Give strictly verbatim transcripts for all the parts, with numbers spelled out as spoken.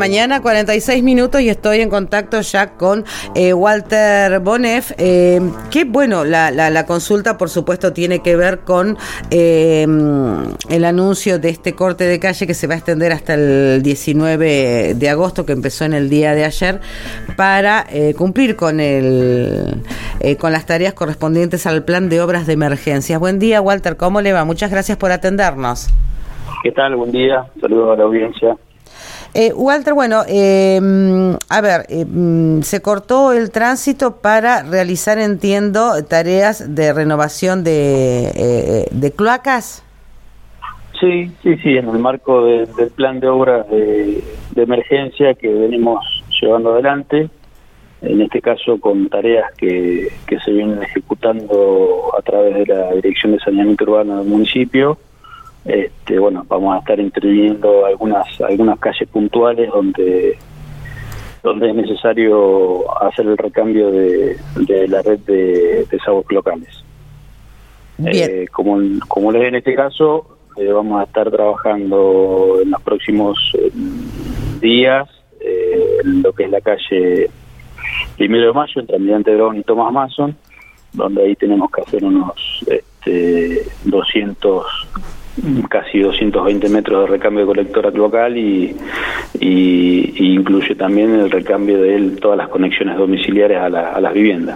mañana, cuarenta y seis minutos, y estoy en contacto ya con eh, Walter Boneff. Eh, que bueno, la, la, la consulta por supuesto tiene que ver con eh, el anuncio de este corte de calle que se va a extender hasta el diecinueve de agosto, que empezó en el día de ayer, para eh, cumplir con el eh, con las tareas correspondientes al plan de obras de emergencias. Buen día, Walter, ¿cómo le va? Muchas gracias por atendernos. ¿Qué tal? Buen día. Saludos a la audiencia. Eh, Walter, bueno, eh, a ver, eh, se cortó el tránsito para realizar, entiendo, tareas de renovación de, eh, de cloacas. Sí, sí, sí, en el marco de, del plan de obras de, de emergencia que venimos llevando adelante, en este caso con tareas que, que se vienen ejecutando a través de la Dirección de Saneamiento Urbano del municipio. Este, bueno, vamos a estar interviniendo algunas algunas calles puntuales donde donde es necesario hacer el recambio de, de la red de desagües locales. Eh, como, como les en este caso, eh, vamos a estar trabajando en los próximos eh, días eh, en lo que es la calle Primero de Mayo, entre Almirante Brown y Tomás Mason, donde ahí tenemos que hacer unos este, doscientos casi doscientos veinte metros de recambio de colectora local y, y, y incluye también el recambio de él, todas las conexiones domiciliares a, la, a las viviendas.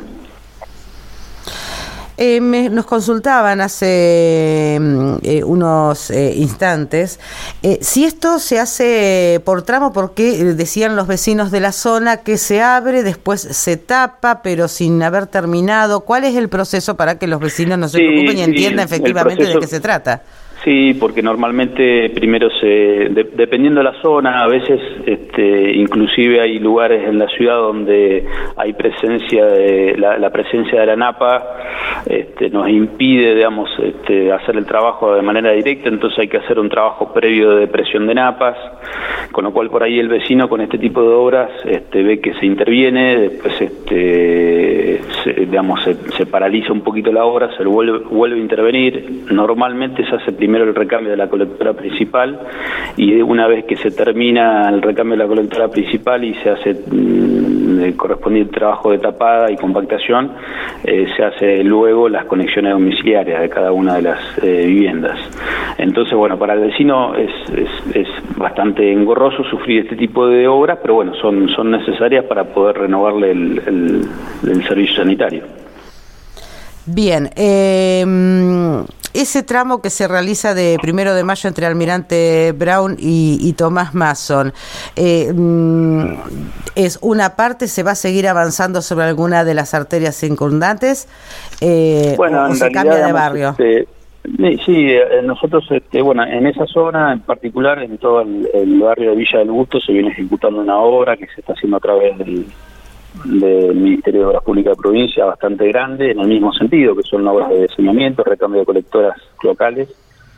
Eh, me, nos consultaban hace eh, unos eh, instantes eh, si esto se hace por tramo, porque decían los vecinos de la zona que se abre, después se tapa, pero sin haber terminado. ¿Cuál es el proceso para que los vecinos no se sí, preocupen y sí, entiendan efectivamente proceso... de qué se trata? Sí, porque normalmente primero se, de, dependiendo de la zona, a veces este, inclusive hay lugares en la ciudad donde hay presencia de la, la presencia de la napa, este, nos impide, digamos, este, hacer el trabajo de manera directa, entonces hay que hacer un trabajo previo de depresión de napas, con lo cual por ahí el vecino con este tipo de obras este, ve que se interviene, después este, se, digamos, se, se paraliza un poquito la obra, se vuelve, vuelve a intervenir, normalmente se hace primero el recambio de la colectora principal y una vez que se termina el recambio de la colectora principal y se hace mm, el correspondiente trabajo de tapada y compactación, eh, se hace luego las conexiones domiciliarias de cada una de las eh, viviendas. Entonces, bueno, para el vecino es, es, es bastante engorroso sufrir este tipo de obras, pero bueno, son, son necesarias para poder renovarle el, el, el servicio sanitario. Bien, eh, ese tramo que se realiza de Primero de Mayo entre Almirante Brown y, y Tomás Mason, eh, ¿es una parte, se va a seguir avanzando sobre alguna de las arterias circundantes eh, bueno, o, o se realidad, cambia de digamos, barrio? Este, sí, nosotros, este, bueno, en esa zona en particular, en todo el, el barrio de Villa del Busto, se viene ejecutando una obra que se está haciendo a través del del Ministerio de Obras Públicas de Provincia, bastante grande, en el mismo sentido, que son obras de saneamiento, recambio de colectoras locales.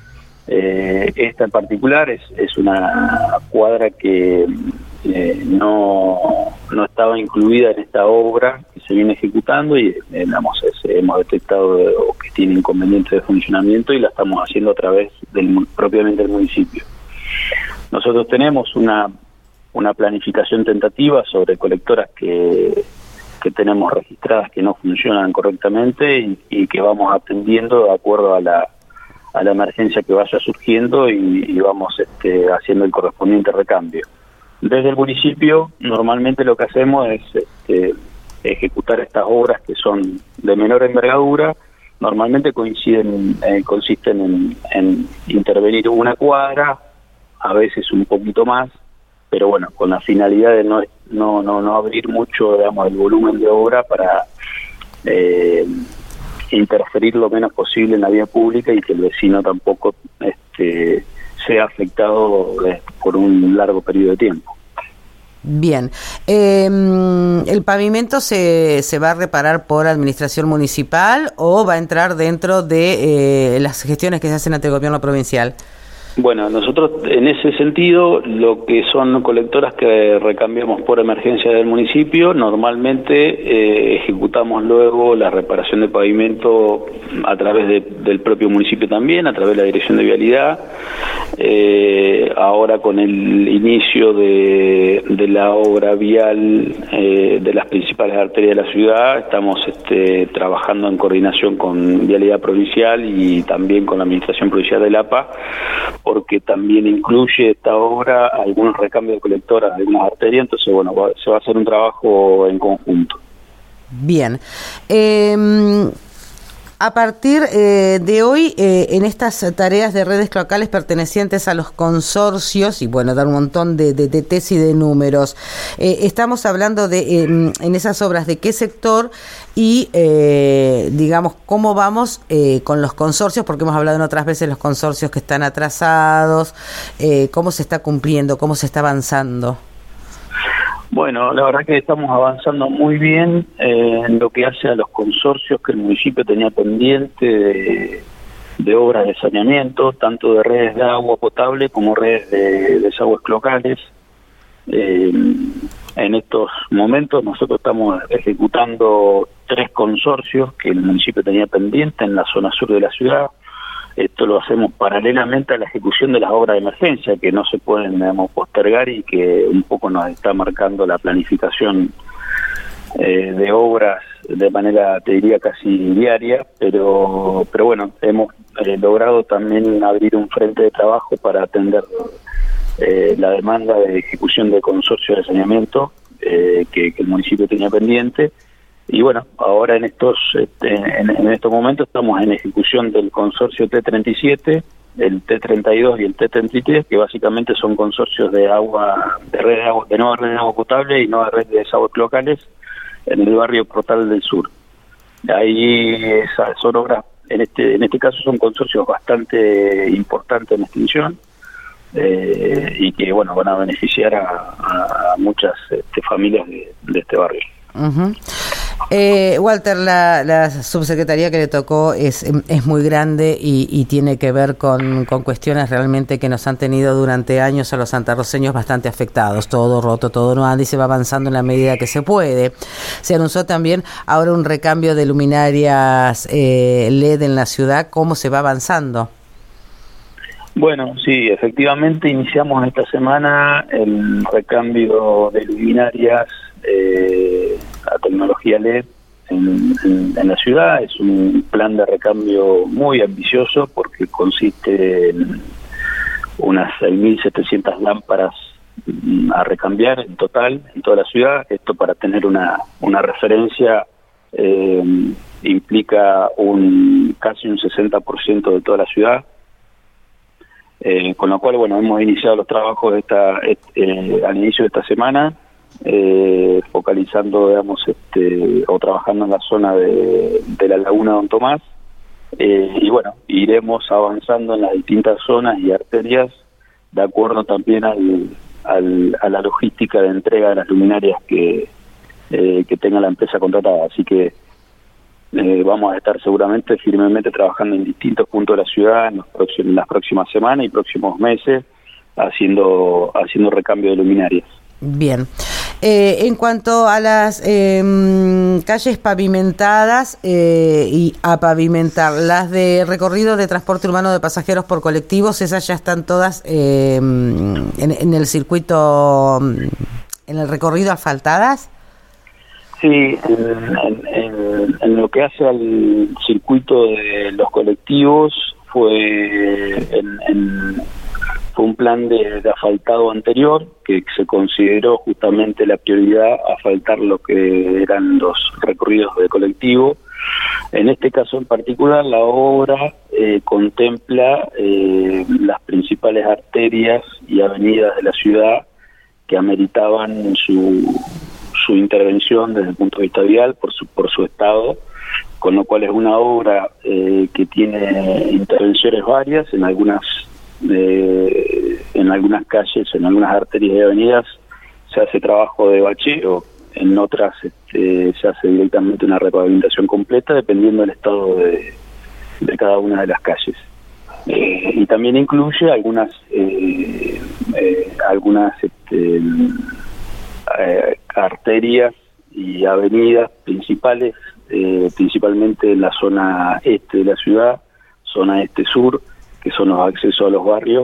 Eh, esta en particular es, es una cuadra que eh, no, no estaba incluida en esta obra que se viene ejecutando y eh, digamos, es, hemos detectado de, o que tiene inconvenientes de funcionamiento y la estamos haciendo a través del propiamente del municipio. Nosotros tenemos una una planificación tentativa sobre colectoras que, que tenemos registradas que no funcionan correctamente y, y que vamos atendiendo de acuerdo a la, a la emergencia que vaya surgiendo y, y vamos este, haciendo el correspondiente recambio. Desde el municipio, normalmente lo que hacemos es este, ejecutar estas obras que son de menor envergadura. Normalmente coinciden, eh, consisten en, en intervenir una cuadra, a veces un poquito más, pero bueno, con la finalidad de no no no, no abrir mucho, digamos, el volumen de obra para eh, interferir lo menos posible en la vía pública y que el vecino tampoco este, sea afectado eh, por un largo periodo de tiempo. Bien, eh, ¿el pavimento se, se va a reparar por administración municipal o va a entrar dentro de eh, las gestiones que se hacen ante el gobierno provincial? Bueno, nosotros en ese sentido, lo que son colectoras que recambiamos por emergencia del municipio, normalmente eh, ejecutamos luego la reparación de pavimento a través de, del propio municipio también, a través de la Dirección de Vialidad, Eh, ahora con el inicio de, de la obra vial eh, de las principales arterias de la ciudad, estamos este, trabajando en coordinación con Vialidad Provincial y también con la Administración Provincial del A P A, porque también incluye esta obra algunos recambios de colectoras de algunas arterias, entonces bueno, va, se va a hacer un trabajo en conjunto. Bien. Eh... A partir eh, de hoy, eh, en estas tareas de redes cloacales pertenecientes a los consorcios, y bueno, dar un montón de, de, de tesis y de números, eh, estamos hablando de eh, en esas obras de qué sector y, eh, digamos, cómo vamos eh, con los consorcios, porque hemos hablado en otras veces de los consorcios que están atrasados, eh, cómo se está cumpliendo, cómo se está avanzando. Bueno, la verdad que estamos avanzando muy bien eh, en lo que hace a los consorcios que el municipio tenía pendiente de, de obras de saneamiento, tanto de redes de agua potable como redes de desagües locales. Eh, en estos momentos nosotros estamos ejecutando tres consorcios que el municipio tenía pendiente en la zona sur de la ciudad. Esto lo hacemos paralelamente a la ejecución de las obras de emergencia, que no se pueden, digamos, postergar y que un poco nos está marcando la planificación eh, de obras de manera, te diría, casi diaria, pero pero bueno, hemos eh, logrado también abrir un frente de trabajo para atender eh, la demanda de ejecución de consorcio de saneamiento eh, que, que el municipio tenía pendiente. Y bueno, ahora en estos este, en, en estos momentos estamos en ejecución del consorcio T treinta y siete, el T treinta y dos y el T treinta y tres, que básicamente son consorcios de agua, de red de agua, de nueva red de agua potable y nueva red de desagües locales en el barrio Portal del Sur. Ahí esas son obras, en este en este caso son consorcios bastante importantes en extensión eh, y que bueno van a beneficiar a, a muchas este, familias de, de este barrio. Uh-huh. Eh, Walter, la, la subsecretaría que le tocó es, es muy grande y, y tiene que ver con, con cuestiones realmente que nos han tenido durante años a los santarroceños bastante afectados. Todo roto, todo no anda y se va avanzando en la medida que se puede. Se anunció también ahora un recambio de luminarias eh, L E D en la ciudad. ¿Cómo se va avanzando? Bueno, sí, efectivamente iniciamos esta semana el recambio de luminarias eh, a tecnología L E D en, en, en la ciudad. Es un plan de recambio muy ambicioso porque consiste en unas seis mil setecientas lámparas a recambiar en total en toda la ciudad. Esto, para tener una, una referencia, eh, implica un casi un sesenta por ciento de toda la ciudad. Eh, con lo cual, bueno, hemos iniciado los trabajos de esta, eh, al inicio de esta semana, eh, focalizando, digamos, este, o trabajando en la zona de, de la Laguna Don Tomás, eh, y bueno, iremos avanzando en las distintas zonas y arterias, de acuerdo también al, al, a la logística de entrega de las luminarias que, eh, que tenga la empresa contratada. Así que Eh, vamos a estar seguramente firmemente trabajando en distintos puntos de la ciudad en, los próximos, en las próximas semanas y próximos meses, haciendo haciendo recambio de luminarias. Bien. Eh, en cuanto a las eh, calles pavimentadas eh, y a pavimentar, las de recorrido de transporte urbano de pasajeros por colectivos, esas ya están todas eh, en, en el circuito, en el recorrido asfaltadas. Sí, en, en, en, en lo que hace al circuito de los colectivos fue en, en, fue un plan de, de asfaltado anterior que se consideró justamente la prioridad asfaltar lo que eran los recorridos de colectivo. En este caso en particular, la obra eh, contempla eh, las principales arterias y avenidas de la ciudad que ameritaban su su intervención desde el punto de vista vial por su por su estado, con lo cual es una obra eh, que tiene intervenciones varias en algunas eh, en algunas calles, en algunas arterias y avenidas se hace trabajo de bacheo, en otras este, se hace directamente una repavimentación completa dependiendo del estado de, de cada una de las calles. Eh, y también incluye algunas eh, eh, algunas este, Eh, arterias y avenidas principales, eh, principalmente en la zona este de la ciudad, zona este-sur, que son los accesos a los barrios,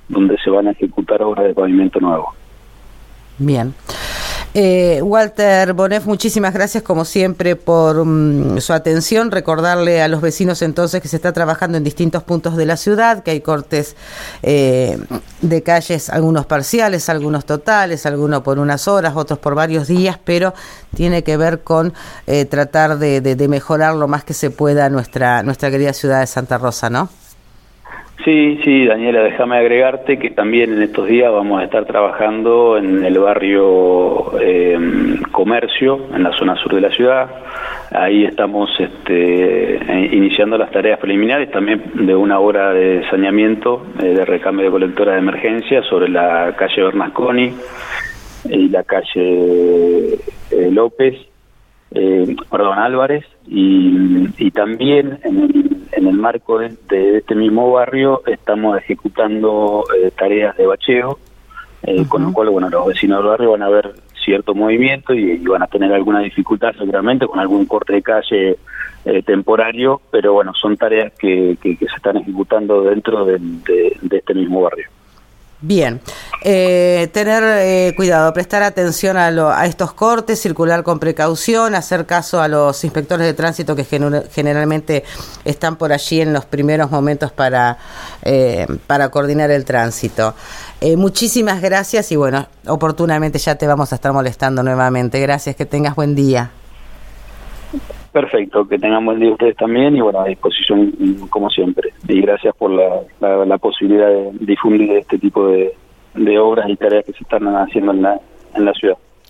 donde se van a ejecutar obras de pavimento nuevo. Bien. Eh, Walter Bonef, muchísimas gracias como siempre por um, su atención. Recordarle a los vecinos entonces que se está trabajando en distintos puntos de la ciudad, que hay cortes eh, de calles, algunos parciales, algunos totales, algunos por unas horas, otros por varios días, pero tiene que ver con eh, tratar de, de, de mejorar lo más que se pueda nuestra, nuestra querida ciudad de Santa Rosa, ¿no? Sí, sí, Daniela, déjame agregarte que también en estos días vamos a estar trabajando en el barrio eh, Comercio, en la zona sur de la ciudad. Ahí estamos este, iniciando las tareas preliminares también de una obra de saneamiento, eh, de recambio de colectora de emergencia sobre la calle Bernasconi y la calle eh, López, eh, perdón, Álvarez, y, y también en el En el marco de, de este mismo barrio estamos ejecutando eh, tareas de bacheo, eh, uh-huh. con lo cual, bueno, los vecinos del barrio van a ver cierto movimiento y, y van a tener alguna dificultad seguramente con algún corte de calle eh, temporario, pero bueno, son tareas que, que, que se están ejecutando dentro de, de, de este mismo barrio. Bien, eh, tener eh, cuidado, prestar atención a, lo, a estos cortes, circular con precaución, hacer caso a los inspectores de tránsito que gener, generalmente están por allí en los primeros momentos para, eh, para coordinar el tránsito. Eh, muchísimas gracias y bueno, oportunamente ya te vamos a estar molestando nuevamente. Gracias, que tengas buen día. Perfecto, que tengan buen día ustedes también y bueno, a disposición como siempre. Y gracias por la, la, la posibilidad de difundir este tipo de, de obras y tareas que se están haciendo en la, en la ciudad.